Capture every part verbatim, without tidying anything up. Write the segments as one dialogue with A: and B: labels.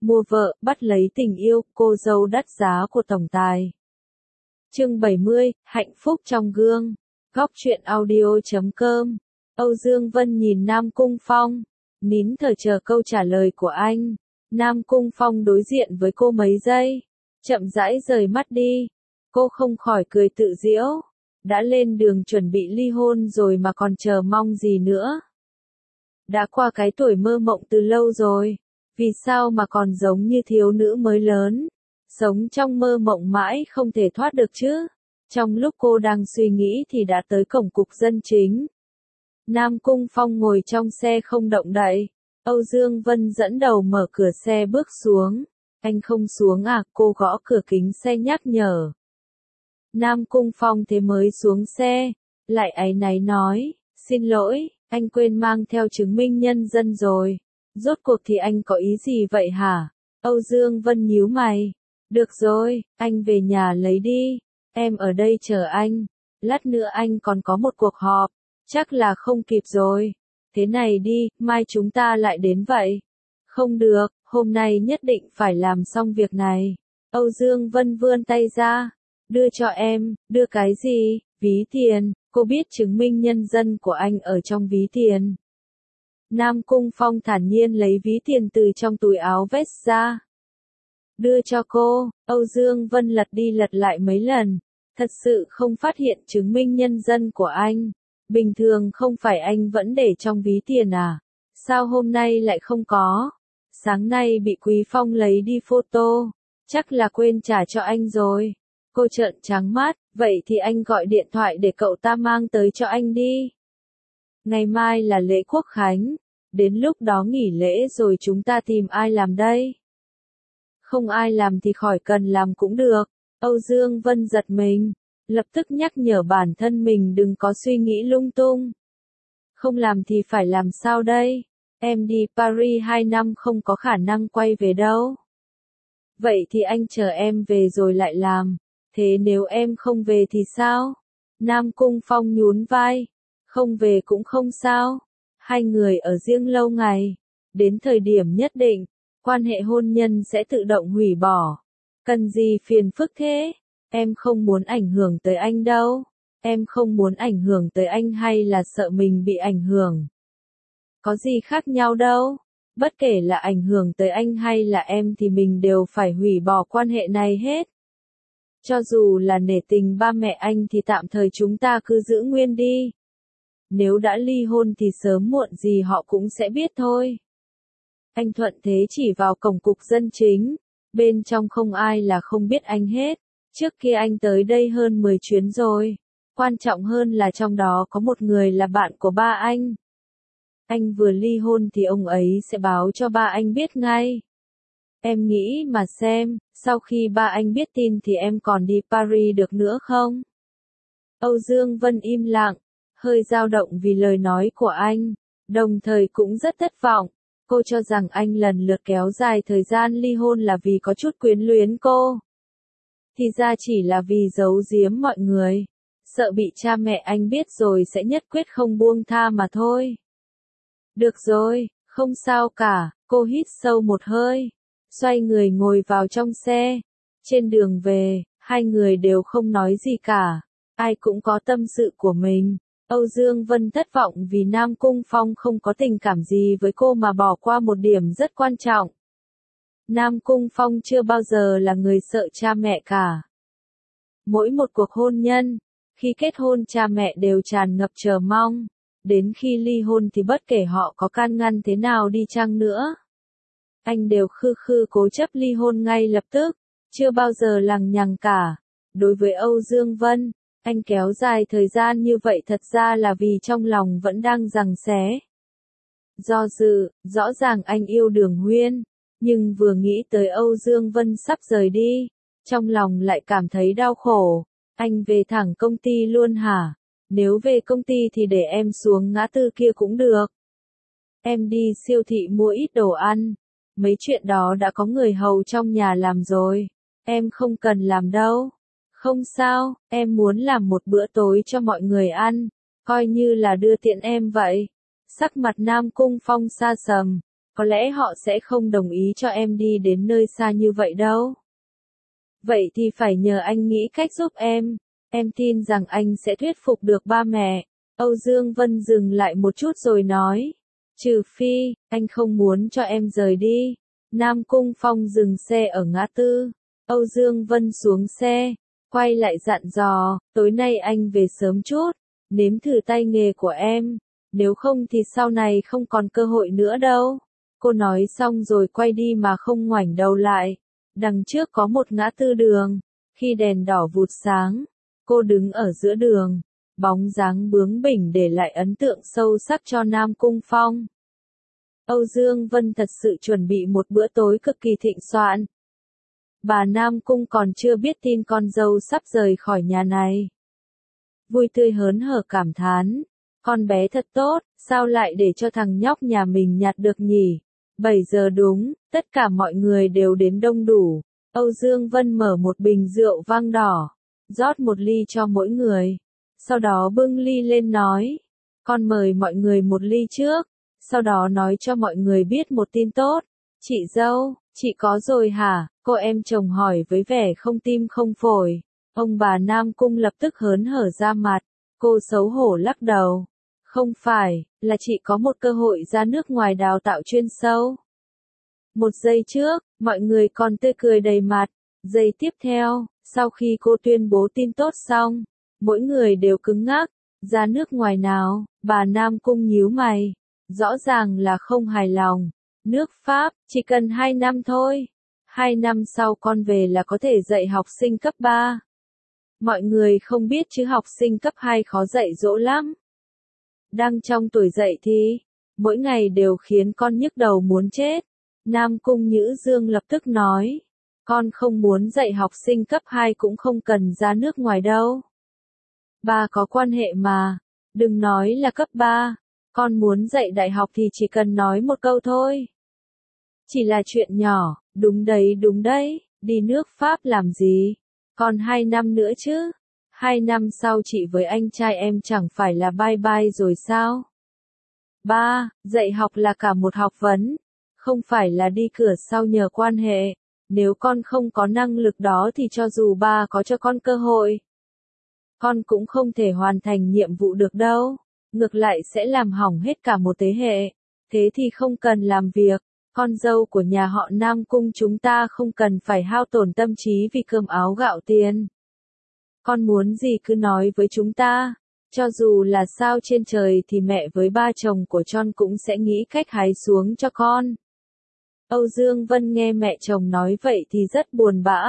A: Mua vợ, bắt lấy tình yêu, cô dâu đắt giá của tổng tài. Chương bảy mươi, hạnh phúc trong gương. Góc truyện audio chấm com. Âu Dương Vân nhìn Nam Cung Phong, nín thở chờ câu trả lời của anh. Nam Cung Phong đối diện với cô mấy giây, chậm rãi rời mắt đi. Cô không khỏi cười tự giễu. Đã lên đường chuẩn bị ly hôn rồi mà còn chờ mong gì nữa. Đã qua cái tuổi mơ mộng từ lâu rồi. Vì sao mà còn giống như thiếu nữ mới lớn, sống trong mơ mộng mãi không thể thoát được chứ? Trong lúc cô đang suy nghĩ thì đã tới cổng cục dân chính. Nam Cung Phong ngồi trong xe không động đậy. Âu Dương Vân dẫn đầu mở cửa xe bước xuống. Anh không xuống à? Cô gõ cửa kính xe nhắc nhở. Nam Cung Phong thế mới xuống xe, lại áy náy nói, xin lỗi, anh quên mang theo chứng minh nhân dân rồi. Rốt cuộc thì anh có ý gì vậy hả? Âu Dương Vân nhíu mày. Được rồi, anh về nhà lấy đi. Em ở đây chờ anh. Lát nữa anh còn có một cuộc họp. Chắc là không kịp rồi. Thế này đi, mai chúng ta lại đến vậy. Không được, hôm nay nhất định phải làm xong việc này. Âu Dương Vân vươn tay ra. Đưa cho em, đưa cái gì? Ví tiền. Cô biết chứng minh nhân dân của anh ở trong ví tiền. Nam Cung Phong thản nhiên lấy ví tiền từ trong túi áo vest ra. Đưa cho cô. Âu Dương Vân lật đi lật lại mấy lần. Thật sự không phát hiện chứng minh nhân dân của anh. Bình thường không phải anh vẫn để trong ví tiền à? Sao hôm nay lại không có? Sáng nay bị Quý Phong lấy đi photo. Chắc là quên trả cho anh rồi. Cô trợn trắng mắt. Vậy thì anh gọi điện thoại để cậu ta mang tới cho anh đi. Ngày mai là lễ Quốc Khánh. Đến lúc đó nghỉ lễ rồi chúng ta tìm ai làm đây? Không ai làm thì khỏi cần làm cũng được. Âu Dương Vân giật mình, lập tức nhắc nhở bản thân mình đừng có suy nghĩ lung tung. Không làm thì phải làm sao đây? Em đi Paris hai năm không có khả năng quay về đâu. Vậy thì anh chờ em về rồi lại làm. Thế nếu em không về thì sao? Nam Cung Phong nhún vai. Không về cũng không sao. Hai người ở riêng lâu ngày. Đến thời điểm nhất định, quan hệ hôn nhân sẽ tự động hủy bỏ. Cần gì phiền phức thế? Em không muốn ảnh hưởng tới anh đâu. Em không muốn ảnh hưởng tới anh hay là sợ mình bị ảnh hưởng? Có gì khác nhau đâu. Bất kể là ảnh hưởng tới anh hay là em thì mình đều phải hủy bỏ quan hệ này hết. Cho dù là nể tình ba mẹ anh thì tạm thời chúng ta cứ giữ nguyên đi. Nếu đã ly hôn thì sớm muộn gì họ cũng sẽ biết thôi. Anh thuận thế chỉ vào cổng cục dân chính. Bên trong không ai là không biết anh hết. Trước kia anh tới đây hơn mười chuyến rồi. Quan trọng hơn là trong đó có một người là bạn của ba anh. Anh vừa ly hôn thì ông ấy sẽ báo cho ba anh biết ngay. Em nghĩ mà xem, sau khi ba anh biết tin thì em còn đi Paris được nữa không? Âu Dương Vân im lặng, hơi dao động vì lời nói của anh, đồng thời cũng rất thất vọng. Cô cho rằng anh lần lượt kéo dài thời gian ly hôn là vì có chút quyến luyến cô. Thì ra chỉ là vì giấu giếm mọi người, sợ bị cha mẹ anh biết rồi sẽ nhất quyết không buông tha mà thôi. Được rồi, không sao cả, cô hít sâu một hơi, xoay người ngồi vào trong xe. Trên đường về, hai người đều không nói gì cả, ai cũng có tâm sự của mình. Âu Dương Vân thất vọng vì Nam Cung Phong không có tình cảm gì với cô mà bỏ qua một điểm rất quan trọng. Nam Cung Phong chưa bao giờ là người sợ cha mẹ cả. Mỗi một cuộc hôn nhân, khi kết hôn cha mẹ đều tràn ngập chờ mong. Đến khi ly hôn thì bất kể họ có can ngăn thế nào đi chăng nữa, anh đều khư khư cố chấp ly hôn ngay lập tức, chưa bao giờ lằng nhằng cả. Đối với Âu Dương Vân, anh kéo dài thời gian như vậy thật ra là vì trong lòng vẫn đang giằng xé. Do dự, rõ ràng anh yêu Đường Huyên, nhưng vừa nghĩ tới Âu Dương Vân sắp rời đi, trong lòng lại cảm thấy đau khổ. Anh về thẳng công ty luôn hả? Nếu về công ty thì để em xuống ngã tư kia cũng được. Em đi siêu thị mua ít đồ ăn. Mấy chuyện đó đã có người hầu trong nhà làm rồi. Em không cần làm đâu. Không sao, em muốn làm một bữa tối cho mọi người ăn. Coi như là đưa tiện em vậy. Sắc mặt Nam Cung Phong xa sầm. có lẽ họ sẽ không đồng ý cho em đi đến nơi xa như vậy đâu. Vậy thì phải nhờ anh nghĩ cách giúp em, em tin rằng anh sẽ thuyết phục được ba mẹ. Âu Dương Vân dừng lại một chút rồi nói, trừ phi, anh không muốn cho em rời đi. Nam Cung Phong dừng xe ở ngã tư, Âu Dương Vân xuống xe, quay lại dặn dò, tối nay anh về sớm chút, nếm thử tay nghề của em, nếu không thì sau này không còn cơ hội nữa đâu. Cô nói xong rồi quay đi mà không ngoảnh đầu lại. Đằng trước có một ngã tư đường, khi đèn đỏ vụt sáng, cô đứng ở giữa đường, bóng dáng bướng bỉnh để lại ấn tượng sâu sắc cho Nam Cung Phong. Âu Dương Vân thật sự chuẩn bị một bữa tối cực kỳ thịnh soạn. Bà Nam Cung còn chưa biết tin con dâu sắp rời khỏi nhà này. Vui tươi hớn hở cảm thán, con bé thật tốt, sao lại để cho thằng nhóc nhà mình nhặt được nhỉ? bảy giờ đúng, tất cả mọi người đều đến đông đủ. Âu Dương Vân mở một bình rượu vang đỏ, rót một ly cho mỗi người. Sau đó bưng ly lên nói, con mời mọi người một ly trước, sau đó nói cho mọi người biết một tin tốt. Chị dâu, chị có rồi hả? Cô em chồng hỏi với vẻ không tim không phổi. Ông bà Nam Cung lập tức hớn hở ra mặt, cô xấu hổ lắc đầu. Không phải, là chị có một cơ hội ra nước ngoài đào tạo chuyên sâu. Một giây trước, mọi người còn tươi cười đầy mặt. Giây tiếp theo, sau khi cô tuyên bố tin tốt xong, mỗi người đều cứng ngắc. Ra nước ngoài nào? Bà Nam Cung nhíu mày. Rõ ràng là không hài lòng. Nước Pháp, chỉ cần hai năm thôi. Hai năm sau con về là có thể dạy học sinh cấp ba. Mọi người không biết chứ học sinh cấp hai khó dạy dỗ lắm. Đang trong tuổi dậy thì, mỗi ngày đều khiến con nhức đầu muốn chết. Nam Cung Nhữ Dương lập tức nói, con không muốn dạy học sinh cấp hai cũng không cần ra nước ngoài đâu. Ba có quan hệ mà, đừng nói là cấp ba, con muốn dạy đại học thì chỉ cần nói một câu thôi. Chỉ là chuyện nhỏ, đúng đấy đúng đấy, đi nước Pháp làm gì, còn hai năm nữa chứ. Hai năm sau chị với anh trai em chẳng phải là bye bye rồi sao? Ba, dạy học là cả một học vấn, không phải là đi cửa sau nhờ quan hệ. Nếu con không có năng lực đó thì cho dù ba có cho con cơ hội, con cũng không thể hoàn thành nhiệm vụ được đâu. Ngược lại sẽ làm hỏng hết cả một thế hệ. Thế thì không cần làm việc. Con dâu của nhà họ Nam Cung chúng ta không cần phải hao tổn tâm trí vì cơm áo gạo tiền. Con muốn gì cứ nói với chúng ta. Cho dù là sao trên trời thì mẹ với ba chồng của John cũng sẽ nghĩ cách hái xuống cho con. Âu Dương Vân nghe mẹ chồng nói vậy thì rất buồn bã.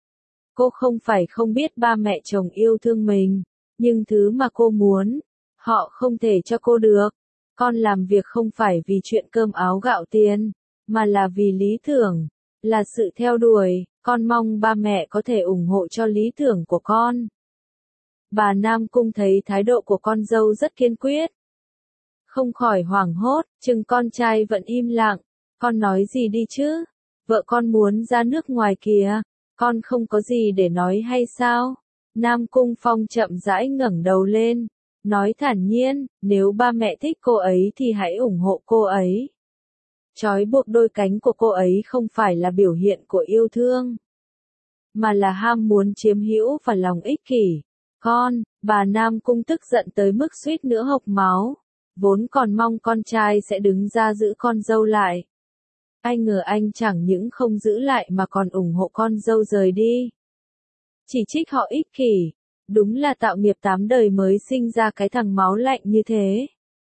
A: Cô không phải không biết ba mẹ chồng yêu thương mình, nhưng thứ mà cô muốn, họ không thể cho cô được. Con làm việc không phải vì chuyện cơm áo gạo tiền, mà là vì lý tưởng, là sự theo đuổi. Con mong ba mẹ có thể ủng hộ cho lý tưởng của con. Bà Nam Cung thấy thái độ của con dâu rất kiên quyết. Không khỏi hoảng hốt, chừng con trai vẫn im lặng. Con nói gì đi chứ? Vợ con muốn ra nước ngoài kìa. Con không có gì để nói hay sao? Nam Cung Phong chậm rãi ngẩng đầu lên, nói thản nhiên, nếu ba mẹ thích cô ấy thì hãy ủng hộ cô ấy. Trói buộc đôi cánh của cô ấy không phải là biểu hiện của yêu thương, mà là ham muốn chiếm hữu và lòng ích kỷ. Con, bà Nam Cung tức giận tới mức suýt nữa hộc máu, vốn còn mong con trai sẽ đứng ra giữ con dâu lại. Ai ngờ anh chẳng những không giữ lại mà còn ủng hộ con dâu rời đi. Chỉ trích họ ích kỷ, đúng là tạo nghiệp tám đời mới sinh ra cái thằng máu lạnh như thế.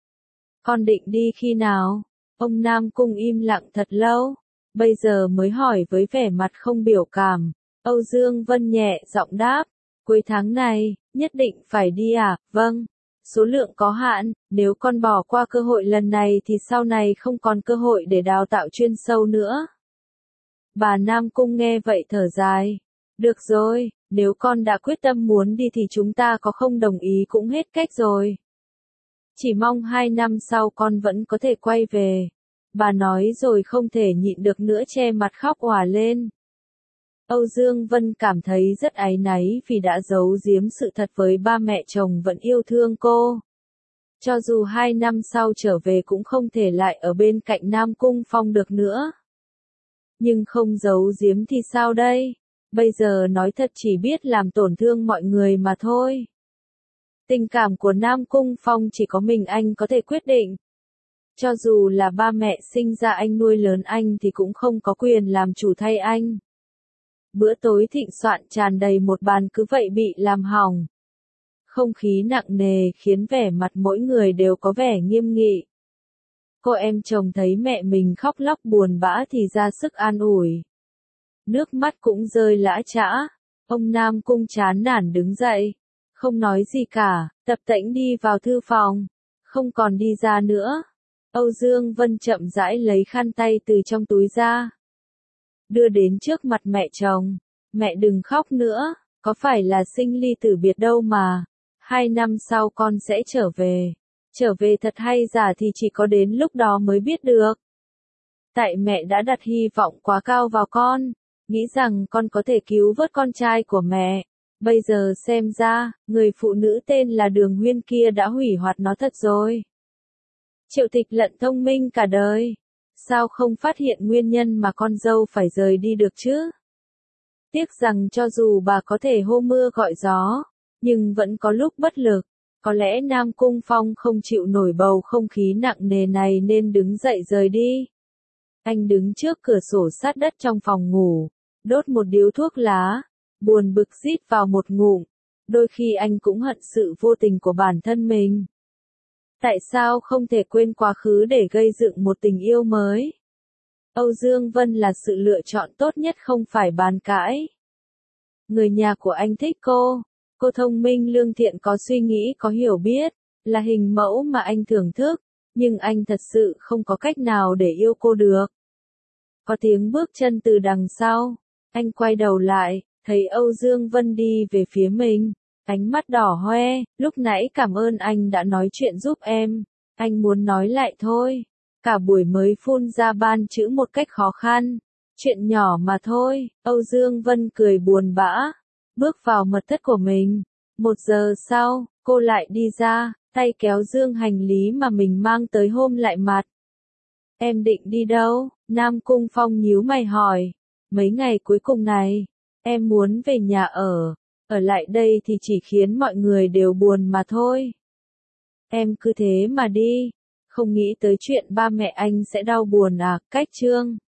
A: Con định đi khi nào? Ông Nam Cung im lặng thật lâu, bây giờ mới hỏi với vẻ mặt không biểu cảm. Âu Dương Vân nhẹ giọng đáp, cuối tháng này, nhất định phải đi à? Vâng, số lượng có hạn, nếu con bỏ qua cơ hội lần này thì sau này không còn cơ hội để đào tạo chuyên sâu nữa. Bà Nam Cung nghe vậy thở dài, được rồi, nếu con đã quyết tâm muốn đi thì chúng ta có không đồng ý cũng hết cách rồi. Chỉ mong hai năm sau con vẫn có thể quay về. Bà nói rồi không thể nhịn được nữa che mặt khóc òa lên. Âu Dương Vân cảm thấy rất áy náy vì đã giấu giếm sự thật với ba mẹ chồng vẫn yêu thương cô. Cho dù hai năm sau trở về cũng không thể lại ở bên cạnh Nam Cung Phong được nữa. Nhưng không giấu giếm thì sao đây? Bây giờ nói thật chỉ biết làm tổn thương mọi người mà thôi. Tình cảm của Nam Cung Phong chỉ có mình anh có thể quyết định. Cho dù là ba mẹ sinh ra anh nuôi lớn anh thì cũng không có quyền làm chủ thay anh. Bữa tối thịnh soạn tràn đầy một bàn cứ vậy bị làm hỏng. Không khí nặng nề khiến vẻ mặt mỗi người đều có vẻ nghiêm nghị. Cô em chồng thấy mẹ mình khóc lóc buồn bã thì ra sức an ủi. Nước mắt cũng rơi lã chã. Ông Nam Cung chán nản đứng dậy. Không nói gì cả, tập tễnh đi vào thư phòng. Không còn đi ra nữa. Âu Dương Vân chậm rãi lấy khăn tay từ trong túi ra. Đưa đến trước mặt mẹ chồng. Mẹ đừng khóc nữa, có phải là sinh ly tử biệt đâu mà. Hai năm sau con sẽ trở về. Trở về thật hay giả thì chỉ có đến lúc đó mới biết được. Tại mẹ đã đặt hy vọng quá cao vào con. Nghĩ rằng con có thể cứu vớt con trai của mẹ. Bây giờ xem ra, người phụ nữ tên là Đường Huyên kia đã hủy hoại nó thật rồi. Triệu Tịch Lận thông minh cả đời. Sao không phát hiện nguyên nhân mà con dâu phải rời đi được chứ? Tiếc rằng cho dù bà có thể hô mưa gọi gió, nhưng vẫn có lúc bất lực. Có lẽ Nam Cung Phong không chịu nổi bầu không khí nặng nề này nên đứng dậy rời đi. Anh đứng trước cửa sổ sát đất trong phòng ngủ, đốt một điếu thuốc lá, buồn bực rít vào một ngụm. Đôi khi anh cũng hận sự vô tình của bản thân mình. Tại sao không thể quên quá khứ để gây dựng một tình yêu mới? Âu Dương Vân là sự lựa chọn tốt nhất không phải bàn cãi. Người nhà của anh thích cô. Cô thông minh lương thiện có suy nghĩ có hiểu biết, là hình mẫu mà anh thưởng thức, nhưng anh thật sự không có cách nào để yêu cô được. Có tiếng bước chân từ đằng sau, anh quay đầu lại, thấy Âu Dương Vân đi về phía mình, ánh mắt đỏ hoe, lúc nãy cảm ơn anh đã nói chuyện giúp em, anh muốn nói lại thôi, cả buổi mới phun ra ban chữ một cách khó khăn, chuyện nhỏ mà thôi, Âu Dương Vân cười buồn bã. Bước vào mật thất của mình. Một giờ sau, cô lại đi ra, tay kéo dương hành lý mà mình mang tới hôm lại mặt. Em định đi đâu? Nam Cung Phong nhíu mày hỏi. Mấy ngày cuối cùng này, em muốn về nhà ở. Ở lại đây thì chỉ khiến mọi người đều buồn mà thôi. Em cứ thế mà đi. Không nghĩ tới chuyện ba mẹ anh sẽ đau buồn à, cách chương.